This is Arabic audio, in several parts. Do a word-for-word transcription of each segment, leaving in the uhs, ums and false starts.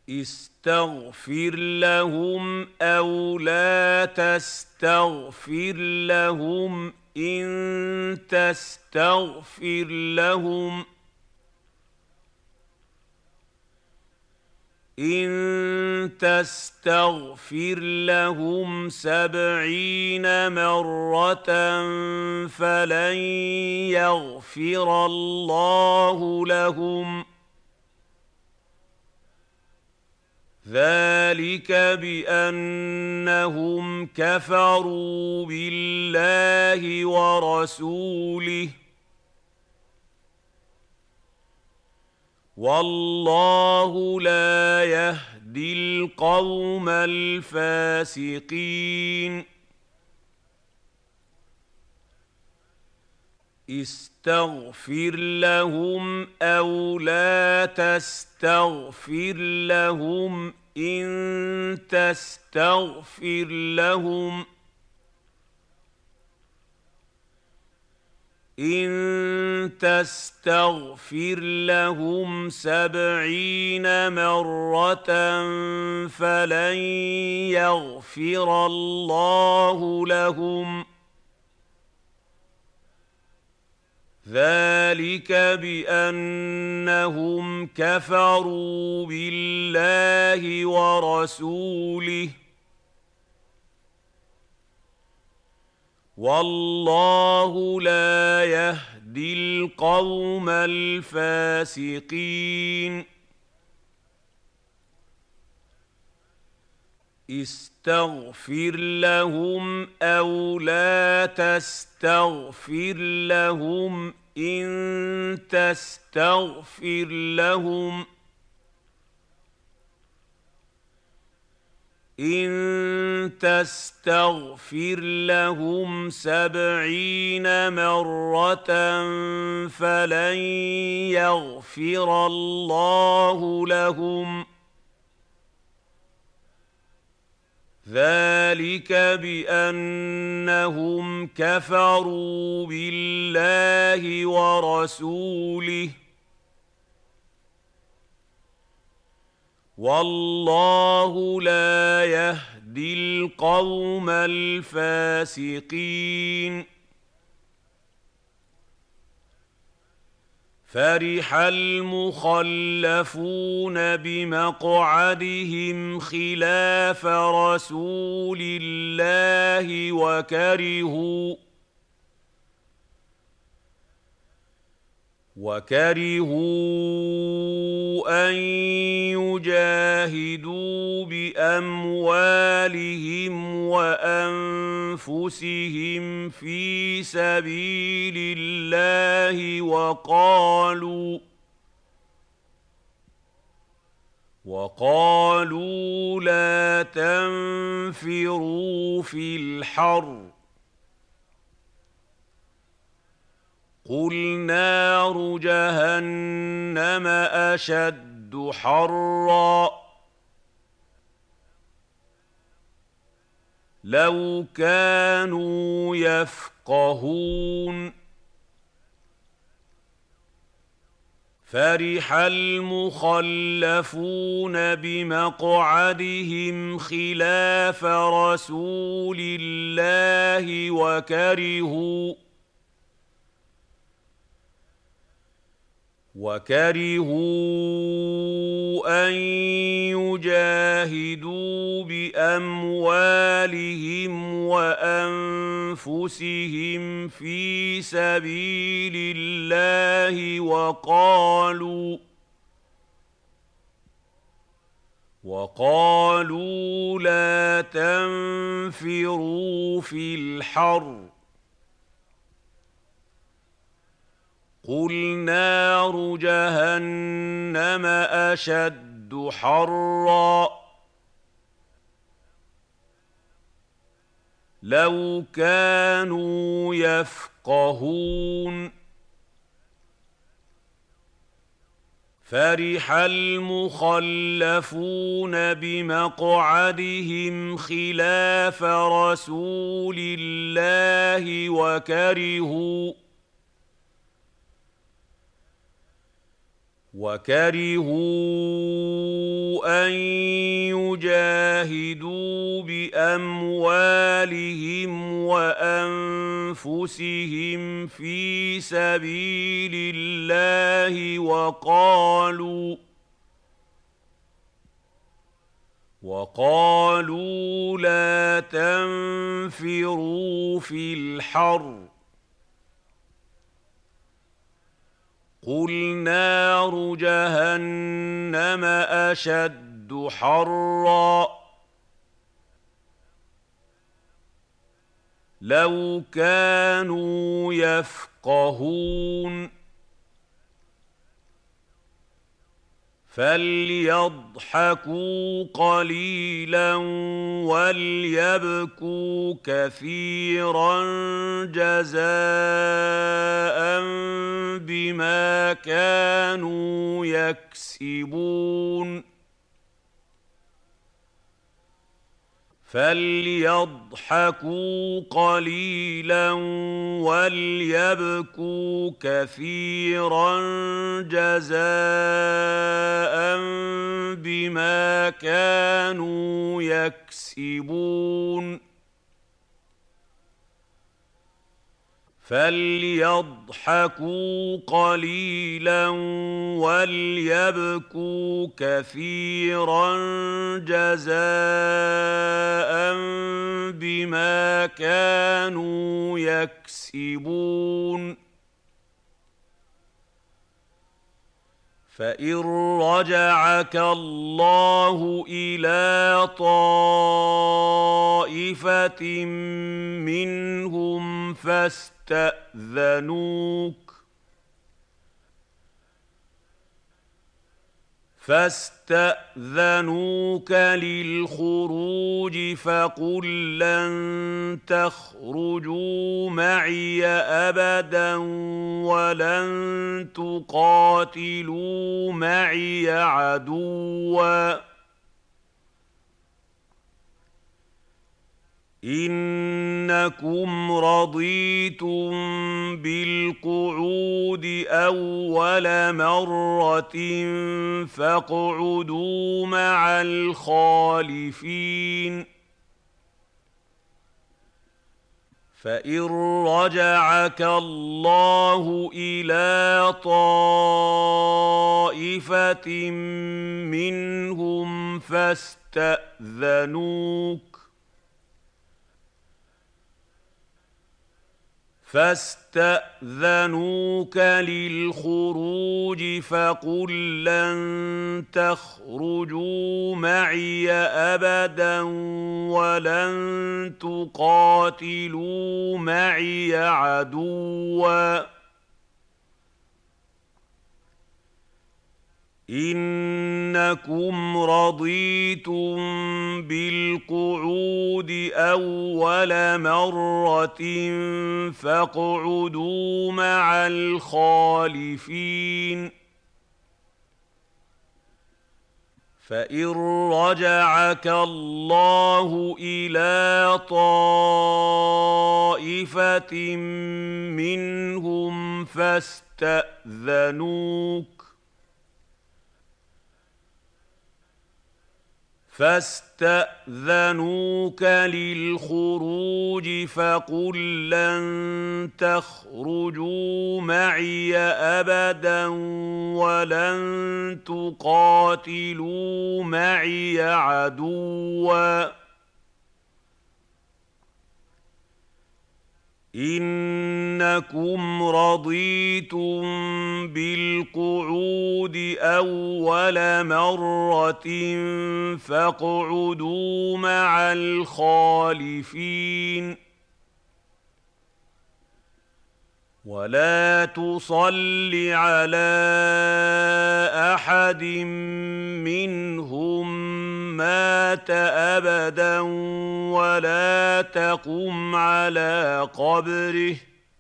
استغفر لهم أو لا تستغفر لهم إن تستغفر لهم إن تستغفر لهم سبعين مرة فلن يغفر الله لهم ذلك بأنهم كفروا بالله ورسوله والله لا يهدي القوم الفاسقين استغفر لهم أو لا تستغفر لهم إن تستغفر لهم إن تستغفر لهم سبعين مرة فلن يغفر الله لهم ذلك بأنهم كفروا بالله ورسوله والله لا يهدي القوم الفاسقين استغفر لهم أو لا تستغفر لهم إن تستغفر لهم إن تستغفر لهم سبعين مرة فلن يغفر الله لهم ذلك بأنهم كفروا بالله ورسوله والله لا يهدي القوم الفاسقين فرح المخلفون بمقعدهم خلاف رسول الله وكرهوا وكرهوا أن يجاهدوا بأموالهم وأنفسهم في سبيل الله وقالوا وقالوا لا تنفروا في الحر قل نار جهنم أشد حرا لو كانوا يفقهون فرح المخلفون بمقعدهم خلاف رسول الله وكرهوا وكرهوا أن يجاهدوا بأموالهم وأنفسهم في سبيل الله وقالوا وقالوا لا تنفروا في الحر قل نار جهنم أشد حرا لو كانوا يفقهون فرح المخلفون بمقعدهم خلاف رسول الله وكرهوا وكرهوا أن يجاهدوا بأموالهم وأنفسهم في سبيل الله وقالوا وقالوا لا تنفروا في الحر قل نار جهنم أشد حرا لو كانوا يفقهون فليضحكوا قليلا وليبكوا كثيرا جزاء بما كانوا يكسبون فليضحكوا قليلا وليبكوا كثيرا جزاء بما كانوا يكسبون فليضحكوا قليلا وليبكوا كثيرا جزاء بما كانوا يكسبون فإن رجعك الله إلى طائفة منهم فاستأذنوك فاستأذنوك للخروج فقل لن تخرجوا معي أبدا ولن تقاتلوا معي عدوا إنكم رضيتم بالقعود أول مرة فاقعدوا مع الخالفين فإن رجعك الله إلى طائفة منهم فاستأذنوك فاستأذنوك للخروج فقل لن تخرجوا معي أبدا ولن تقاتلوا معي عدوا إنكم رضيتم بالقعود أول مرة فاقعدوا مع الخالفين فإن رجعك الله إلى طائفة منهم فاستأذنوك فاستأذنوك للخروج فقل لن تخرجوا معي أبدا ولن تقاتلوا معي عدوا إنكم رضيتم بالقعود أول مرة فاقعدوا مع الخالفين ولا تصل على أحد منهم مات أبدا ولا تقم على قبره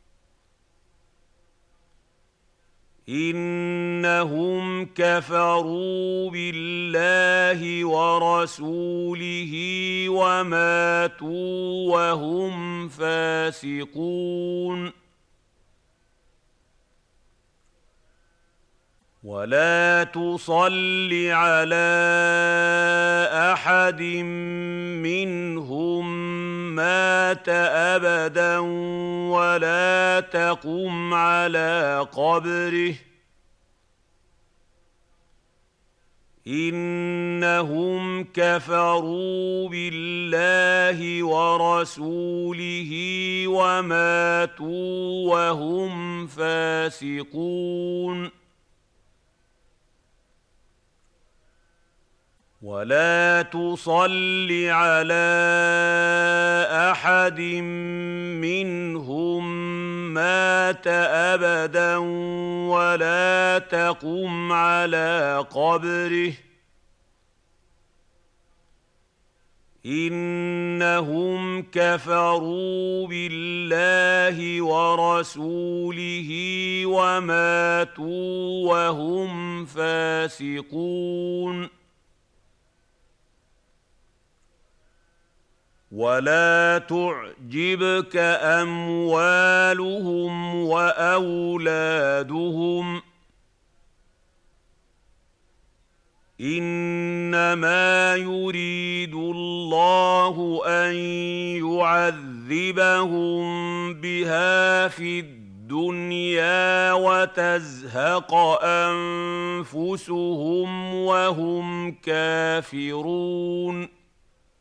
إنهم كفروا بالله ورسوله وماتوا وهم فاسقون ولا تصل على أحد منهم مات أبدا ولا تقم على قبره إنهم كفروا بالله ورسوله وماتوا وهم فاسقون ولا تصل على أحد منهم مات أبدا ولا تقم على قبره إنهم كفروا بالله ورسوله وماتوا وهم فاسقون ولا تعجبك أموالهم وأولادهم إنما يريد الله أن يعذبهم بها في الدنيا وتزهق أنفسهم وهم كافرون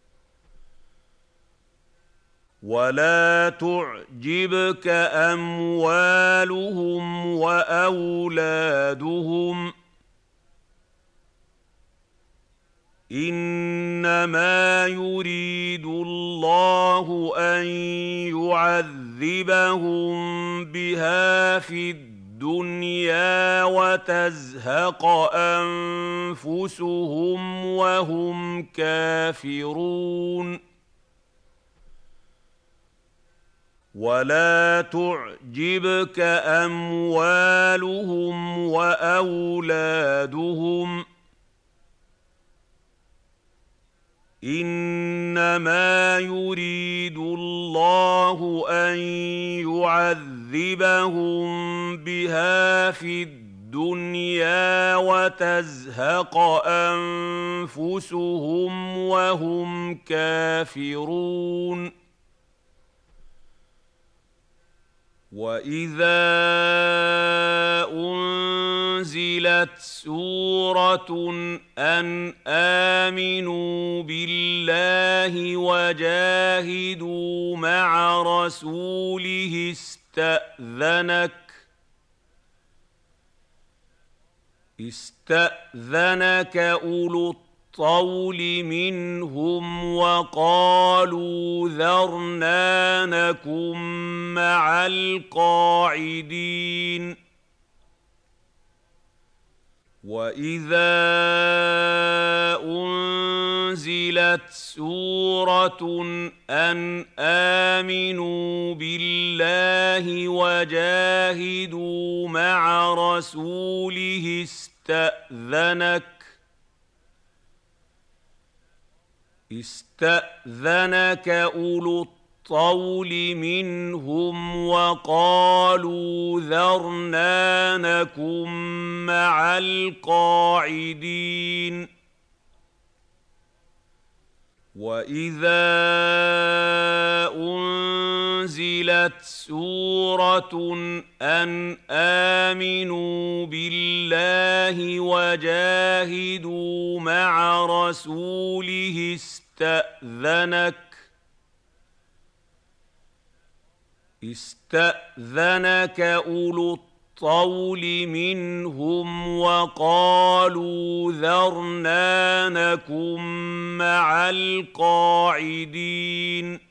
ولا تعجبك أموالهم وأولادهم إنما يريد الله أن يعذبهم بها في الدنيا وتزهق أنفسهم وهم كافرون ولا تعجبك أموالهم وأولادهم إنما يريد الله أن يعذبهم بها في الدنيا وتزهق أنفسهم وهم كافرون وإذا أنزلت سورة أن آمنوا بالله وجاهدوا مع رسوله استأذنك استأذنك أولو الطول منهم وقالوا ذرنا نكن مع القاعدين وإذا أنزلت سورة أن آمنوا بالله وجاهدوا مع رسوله استأذنك استأذنك أولو الطول منهم وقالوا ذرنا نكن مع القاعدين وإذا أنزلت سورة أن آمنوا بالله وجاهدوا مع رسوله استأذنك استأذنك أولو الطول منهم وقالوا ذرنا نكن مع القاعدين